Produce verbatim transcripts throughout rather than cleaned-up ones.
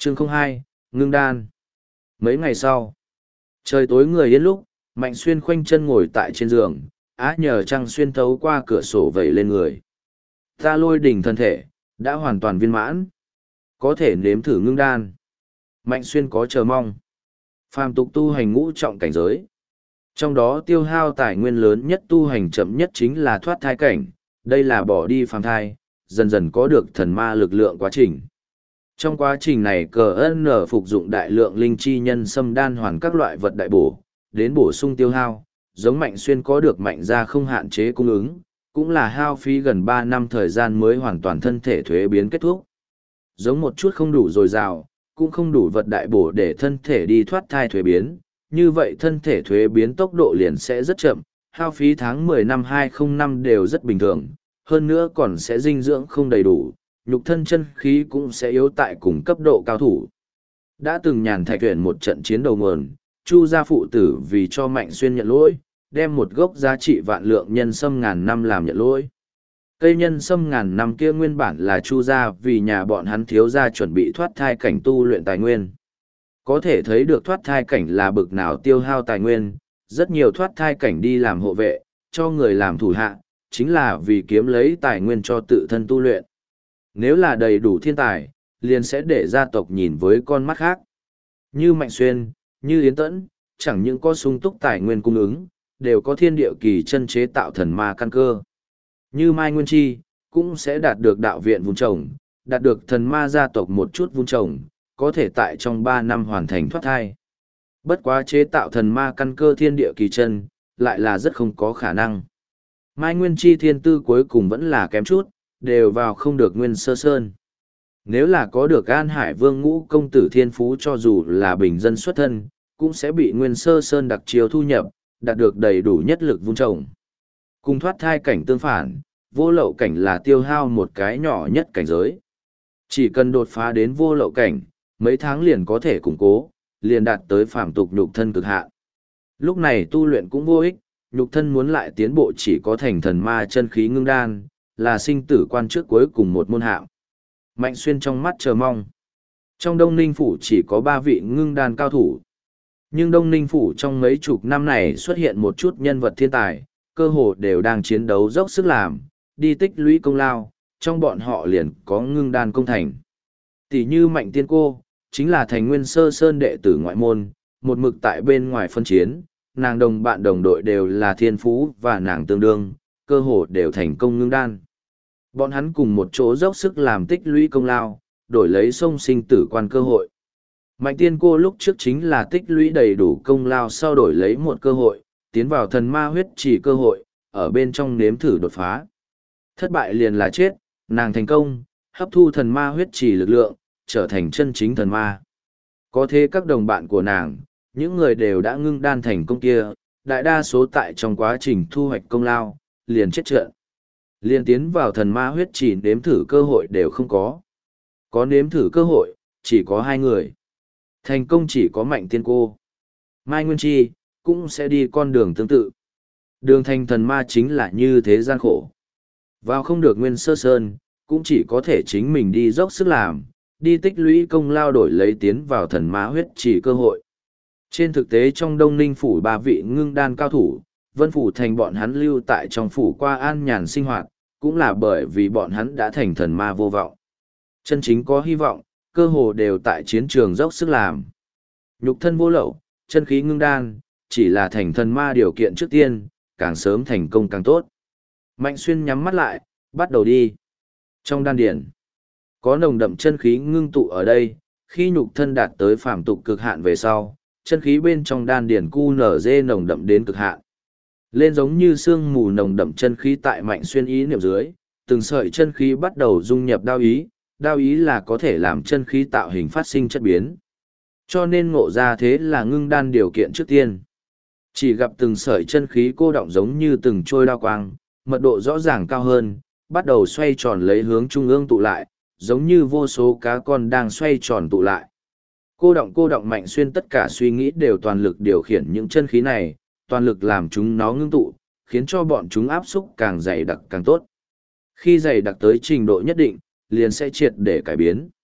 Chương không hai, ngưng đan. Mấy ngày sau, trời tối người yên lúc, Mạnh Xuyên khoanh chân ngồi tại trên giường, á nhờ trăng xuyên thấu qua cửa sổ vẩy lên người. Ta lôi đỉnh thân thể, đã hoàn toàn viên mãn. Có thể nếm thử ngưng đan. Mạnh Xuyên có chờ mong. Phàm tục tu hành ngũ trọng cảnh giới. Trong đó tiêu hao tài nguyên lớn nhất tu hành chậm nhất chính là thoát thai cảnh, đây là bỏ đi phàm thai, dần dần có được thần ma lực lượng quá trình. Trong quá trình này cờ ân nở phục dụng đại lượng linh chi nhân xâm đan hoàn các loại vật đại bổ, đến bổ sung tiêu hao, giống Mạnh Xuyên có được mạnh ra không hạn chế cung ứng, cũng là hao phí gần ba năm thời gian mới hoàn toàn thân thể thuế biến kết thúc. Giống một chút không đủ dồi dào, cũng không đủ vật đại bổ để thân thể đi thoát thai thuế biến, như vậy thân thể thuế biến tốc độ liền sẽ rất chậm, hao phí tháng mười năm hai không năm đều rất bình thường, hơn nữa còn sẽ dinh dưỡng không đầy đủ, nhục thân chân khí cũng sẽ yếu tại cùng cấp độ cao thủ. Đã từng nhàn thạch tuyển một trận chiến đầu nguồn, Chu gia phụ tử vì cho Mạnh Xuyên nhận lỗi, đem một gốc giá trị vạn lượng nhân sâm ngàn năm làm nhận lỗi. Cây nhân sâm ngàn năm kia nguyên bản là Chu gia vì nhà bọn hắn thiếu gia chuẩn bị thoát thai cảnh tu luyện tài nguyên. Có thể thấy được thoát thai cảnh là bực nào tiêu hao tài nguyên, rất nhiều thoát thai cảnh đi làm hộ vệ, cho người làm thủ hạ, chính là vì kiếm lấy tài nguyên cho tự thân tu luyện. Nếu là đầy đủ thiên tài, liền sẽ để gia tộc nhìn với con mắt khác. Như Mạnh Xuyên, như Yến Tẫn, chẳng những có sung túc tài nguyên cung ứng, đều có thiên địa kỳ chân chế tạo thần ma căn cơ. Như Mai Nguyên Chi, cũng sẽ đạt được đạo viện vun trồng, đạt được thần ma gia tộc một chút vun trồng, có thể tại trong ba năm hoàn thành thoát thai. Bất quá chế tạo thần ma căn cơ thiên địa kỳ chân, lại là rất không có khả năng. Mai Nguyên Chi thiên tư cuối cùng vẫn là kém chút, đều vào không được Nguyên Sơ Sơn. Nếu là có được An Hải Vương ngũ công tử thiên phú cho dù là bình dân xuất thân, cũng sẽ bị Nguyên Sơ Sơn đặc chiếu thu nhập, đạt được đầy đủ nhất lực vun trồng. Cùng thoát thai cảnh tương phản, vô lậu cảnh là tiêu hao một cái nhỏ nhất cảnh giới. Chỉ cần đột phá đến vô lậu cảnh, mấy tháng liền có thể củng cố, liền đạt tới phàm tục nhục thân cực hạn. Lúc này tu luyện cũng vô ích, nhục thân muốn lại tiến bộ chỉ có thành thần ma chân khí ngưng đan, là sinh tử quan trước cuối cùng một môn hạng. Mạnh Xuyên trong mắt chờ mong. Trong Đông Ninh Phủ chỉ có ba vị ngưng đan cao thủ. Nhưng Đông Ninh Phủ trong mấy chục năm này xuất hiện một chút nhân vật thiên tài, cơ hồ đều đang chiến đấu dốc sức làm, đi tích lũy công lao, trong bọn họ liền có ngưng đan công thành. Tỷ như Mạnh Tiên Cô, chính là thành Nguyên Sơ Sơn đệ tử ngoại môn, một mực tại bên ngoài phân chiến, nàng đồng bạn đồng đội đều là thiên phú và nàng tương đương, cơ hồ đều thành công ngưng đan. Bọn hắn cùng một chỗ dốc sức làm tích lũy công lao, đổi lấy sông sinh tử quan cơ hội. Mạnh Tiên Cô lúc trước chính là tích lũy đầy đủ công lao sau đổi lấy một cơ hội, tiến vào thần ma huyết chỉ cơ hội, ở bên trong nếm thử đột phá. Thất bại liền là chết, nàng thành công, hấp thu thần ma huyết chỉ lực lượng, trở thành chân chính thần ma. Có thế các đồng bạn của nàng, những người đều đã ngưng đan thành công kia, đại đa số tại trong quá trình thu hoạch công lao, liền chết trận. Liền tiến vào thần ma huyết chỉ nếm thử cơ hội đều không có. Có nếm thử cơ hội, chỉ có hai người. Thành công chỉ có Mạnh Tiên Cô. Mai Nguyên Chi, cũng sẽ đi con đường tương tự. Đường thành thần ma chính là như thế gian khổ. Vào không được Nguyên Sơ Sơn, cũng chỉ có thể chính mình đi dốc sức làm, đi tích lũy công lao đổi lấy tiến vào thần ma huyết chỉ cơ hội. Trên thực tế trong Đông Ninh Phủ ba vị ngưng đan cao thủ, Vân Phủ thành bọn hắn lưu tại trong phủ qua an nhàn sinh hoạt, cũng là bởi vì bọn hắn đã thành thần ma vô vọng. Chân chính có hy vọng, cơ hồ đều tại chiến trường dốc sức làm. Nhục thân vô lậu, chân khí ngưng đan, chỉ là thành thần ma điều kiện trước tiên, càng sớm thành công càng tốt. Mạnh Xuyên nhắm mắt lại, bắt đầu đi. Trong đan điển, có nồng đậm chân khí ngưng tụ ở đây, khi nhục thân đạt tới phàm tục cực hạn về sau, chân khí bên trong đan điển cu nở dê nồng đậm đến cực hạn. Lên giống như sương mù nồng đậm chân khí tại Mạnh Xuyên ý niệm dưới, từng sợi chân khí bắt đầu dung nhập đao ý, đao ý là có thể làm chân khí tạo hình phát sinh chất biến. Cho nên ngộ ra thế là ngưng đan điều kiện trước tiên. Chỉ gặp từng sợi chân khí cô động giống như từng trôi đao quang, mật độ rõ ràng cao hơn, bắt đầu xoay tròn lấy hướng trung ương tụ lại, giống như vô số cá con đang xoay tròn tụ lại. Cô động cô động Mạnh Xuyên tất cả suy nghĩ đều toàn lực điều khiển những chân khí này, toàn lực làm chúng nó ngưng tụ, khiến cho bọn chúng áp xúc càng dày đặc càng tốt. Khi dày đặc tới trình độ nhất định, liền sẽ triệt để cải biến.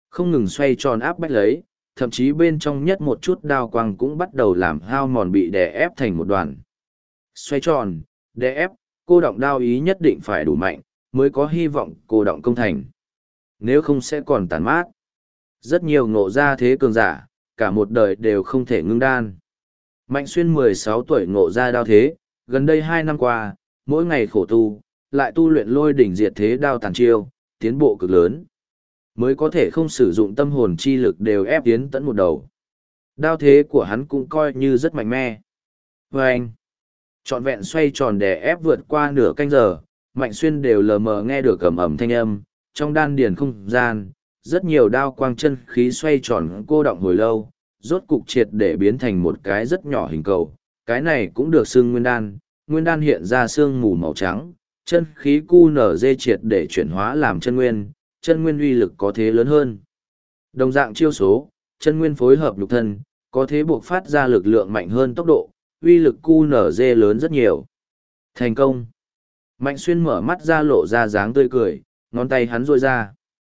Không ngừng xoay tròn áp bách lấy, thậm chí bên trong nhất một chút đao quang cũng bắt đầu làm hao mòn bị đè ép thành một đoàn. Xoay tròn, đè ép, cô động đao ý nhất định phải đủ mạnh, mới có hy vọng cô động công thành. Nếu không sẽ còn tàn mát. Rất nhiều ngộ ra thế cường giả, cả một đời đều không thể ngưng đan. Mạnh Xuyên mười sáu tuổi ngộ ra đao thế, gần đây hai năm qua, mỗi ngày khổ tu, lại tu luyện lôi đỉnh diệt thế đao tàn chiêu, tiến bộ cực lớn. Mới có thể không sử dụng tâm hồn chi lực đều ép tiến tận một đầu. Đao thế của hắn cũng coi như rất mạnh mẽ. Và anh, trọn vẹn xoay tròn đè ép vượt qua nửa canh giờ, Mạnh Xuyên đều lờ mờ nghe được ầm ầm thanh âm, trong đan điền không gian, rất nhiều đao quang chân khí xoay tròn cô động hồi lâu, rốt cục triệt để biến thành một cái rất nhỏ hình cầu. Cái này cũng được xưng nguyên đan, nguyên đan hiện ra sương mù màu trắng, chân khí cu nở dê triệt để chuyển hóa làm chân nguyên, chân nguyên uy lực có thế lớn hơn. Đồng dạng chiêu số, chân nguyên phối hợp nhục thân, có thế buộc phát ra lực lượng mạnh hơn tốc độ, uy lực cu nở dê lớn rất nhiều. Thành công. Mạnh Xuyên mở mắt ra lộ ra dáng tươi cười, ngón tay hắn rôi ra.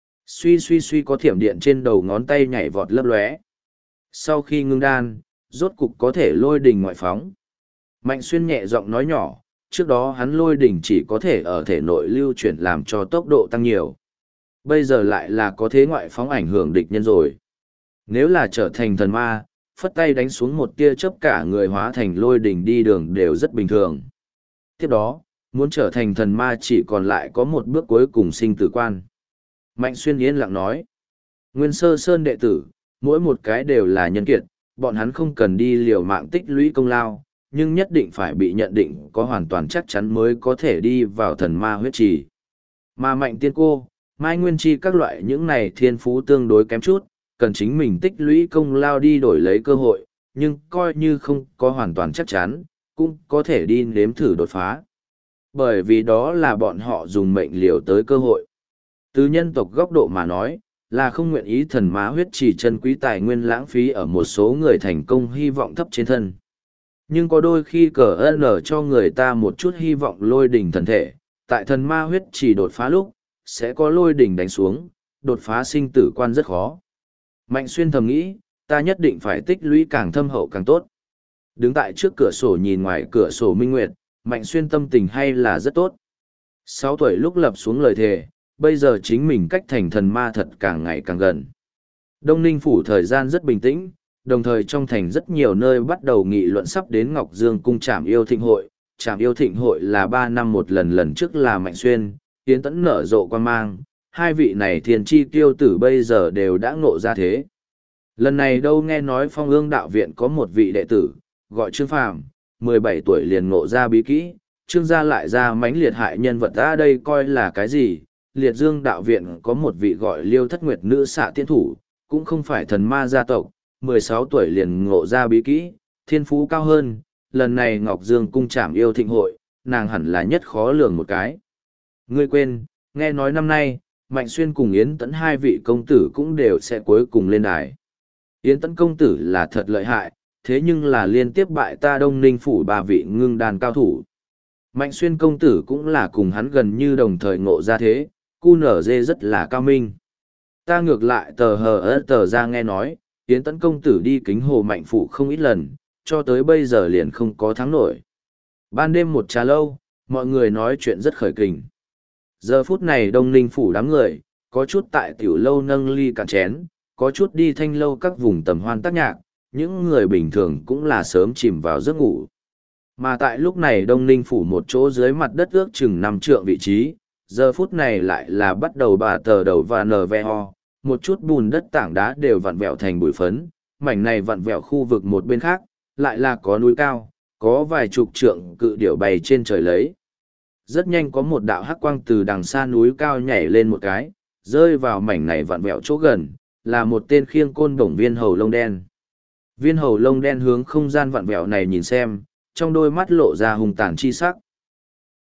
Suy suy suy có thiểm điện trên đầu ngón tay nhảy vọt lấp lóe. Sau khi ngưng đan, rốt cục có thể lôi đỉnh ngoại phóng. Mạnh Xuyên nhẹ giọng nói nhỏ, trước đó hắn lôi đỉnh chỉ có thể ở thể nội lưu chuyển làm cho tốc độ tăng nhiều. Bây giờ lại là có thế ngoại phóng ảnh hưởng địch nhân rồi. Nếu là trở thành thần ma, phất tay đánh xuống một tia chớp cả người hóa thành lôi đỉnh đi đường đều rất bình thường. Tiếp đó, muốn trở thành thần ma chỉ còn lại có một bước cuối cùng sinh tử quan. Mạnh Xuyên yên lặng nói, Nguyên Sơ Sơn đệ tử, mỗi một cái đều là nhân kiệt, bọn hắn không cần đi liều mạng tích lũy công lao, nhưng nhất định phải bị nhận định có hoàn toàn chắc chắn mới có thể đi vào thần ma huyết trì. Mà Mạnh Tiên Cô, Mai Nguyên Chi các loại những này thiên phú tương đối kém chút, cần chính mình tích lũy công lao đi đổi lấy cơ hội, nhưng coi như không có hoàn toàn chắc chắn, cũng có thể đi nếm thử đột phá. Bởi vì đó là bọn họ dùng mệnh liều tới cơ hội. Từ nhân tộc góc độ mà nói, là không nguyện ý thần má huyết chỉ chân quý tài nguyên lãng phí ở một số người thành công hy vọng thấp trên thân. Nhưng có đôi khi cờ ơn ở cho người ta một chút hy vọng lôi đỉnh thần thể, tại thần ma huyết chỉ đột phá lúc, sẽ có lôi đỉnh đánh xuống, đột phá sinh tử quan rất khó. Mạnh Xuyên thầm nghĩ, ta nhất định phải tích lũy càng thâm hậu càng tốt. Đứng tại trước cửa sổ nhìn ngoài cửa sổ minh nguyệt, Mạnh Xuyên tâm tình hay là rất tốt. Sáu tuổi lúc lập xuống lời thề, bây giờ chính mình cách thành thần ma thật càng ngày càng gần. Đông Ninh phủ thời gian rất bình tĩnh, đồng thời trong thành rất nhiều nơi bắt đầu nghị luận sắp đến Ngọc Dương cung trảm yêu thịnh hội. Trảm yêu thịnh hội là ba năm một lần, lần trước là Mạnh Xuyên, Yến Tẫn nở rộ quan mang, hai vị này thiên chi tiêu tử bây giờ đều đã ngộ ra thế. Lần này đâu nghe nói Phong Ương đạo viện có một vị đệ tử, gọi Trương Phàm, mười bảy tuổi liền ngộ ra bí kỹ, Trương gia lại ra mánh liệt hại nhân vật ra đây coi là cái gì. Liệt Dương đạo viện có một vị gọi Liêu Thất Nguyệt nữ xạ tiên thủ, cũng không phải thần ma gia tộc, mười sáu tuổi liền ngộ ra bí kỹ, thiên phú cao hơn, lần này Ngọc Dương cung trảm yêu thịnh hội, nàng hẳn là nhất khó lường một cái. Ngươi quên, nghe nói năm nay, Mạnh Xuyên cùng Yến Tẫn hai vị công tử cũng đều sẽ cuối cùng lên đài. Yến Tẫn công tử là thật lợi hại, thế nhưng là liên tiếp bại ta Đông Ninh phủ ba vị ngưng đàn cao thủ. Mạnh Xuyên công tử cũng là cùng hắn gần như đồng thời ngộ ra thế, cu nở dê rất là cao minh. Ta ngược lại tờ hờ ớt tờ ra nghe nói, Yến Tẫn công tử đi kính hồ Mạnh phủ không ít lần, cho tới bây giờ liền không có thắng nổi. Ban đêm một trà lâu, mọi người nói chuyện rất khởi kình. Giờ phút này Đông Ninh phủ đám người, có chút tại tiểu lâu nâng ly cạn chén, có chút đi thanh lâu các vùng tầm hoan tác nhạc, những người bình thường cũng là sớm chìm vào giấc ngủ. Mà tại lúc này Đông Ninh phủ một chỗ dưới mặt đất ước chừng năm trượng vị trí, giờ phút này lại là bắt đầu bà tờ đầu và nở ve ho, một chút bùn đất tảng đá đều vặn vẹo thành bụi phấn, mảnh này vặn vẹo khu vực một bên khác, lại là có núi cao, có vài chục trượng cự điểu bày trên trời lấy. Rất nhanh có một đạo hắc quang từ đằng xa núi cao nhảy lên một cái, rơi vào mảnh này vặn vẹo chỗ gần, là một tên khiêng côn bổng viên hầu lông đen. Viên hầu lông đen hướng không gian vặn vẹo này nhìn xem, trong đôi mắt lộ ra hung tàn chi sắc.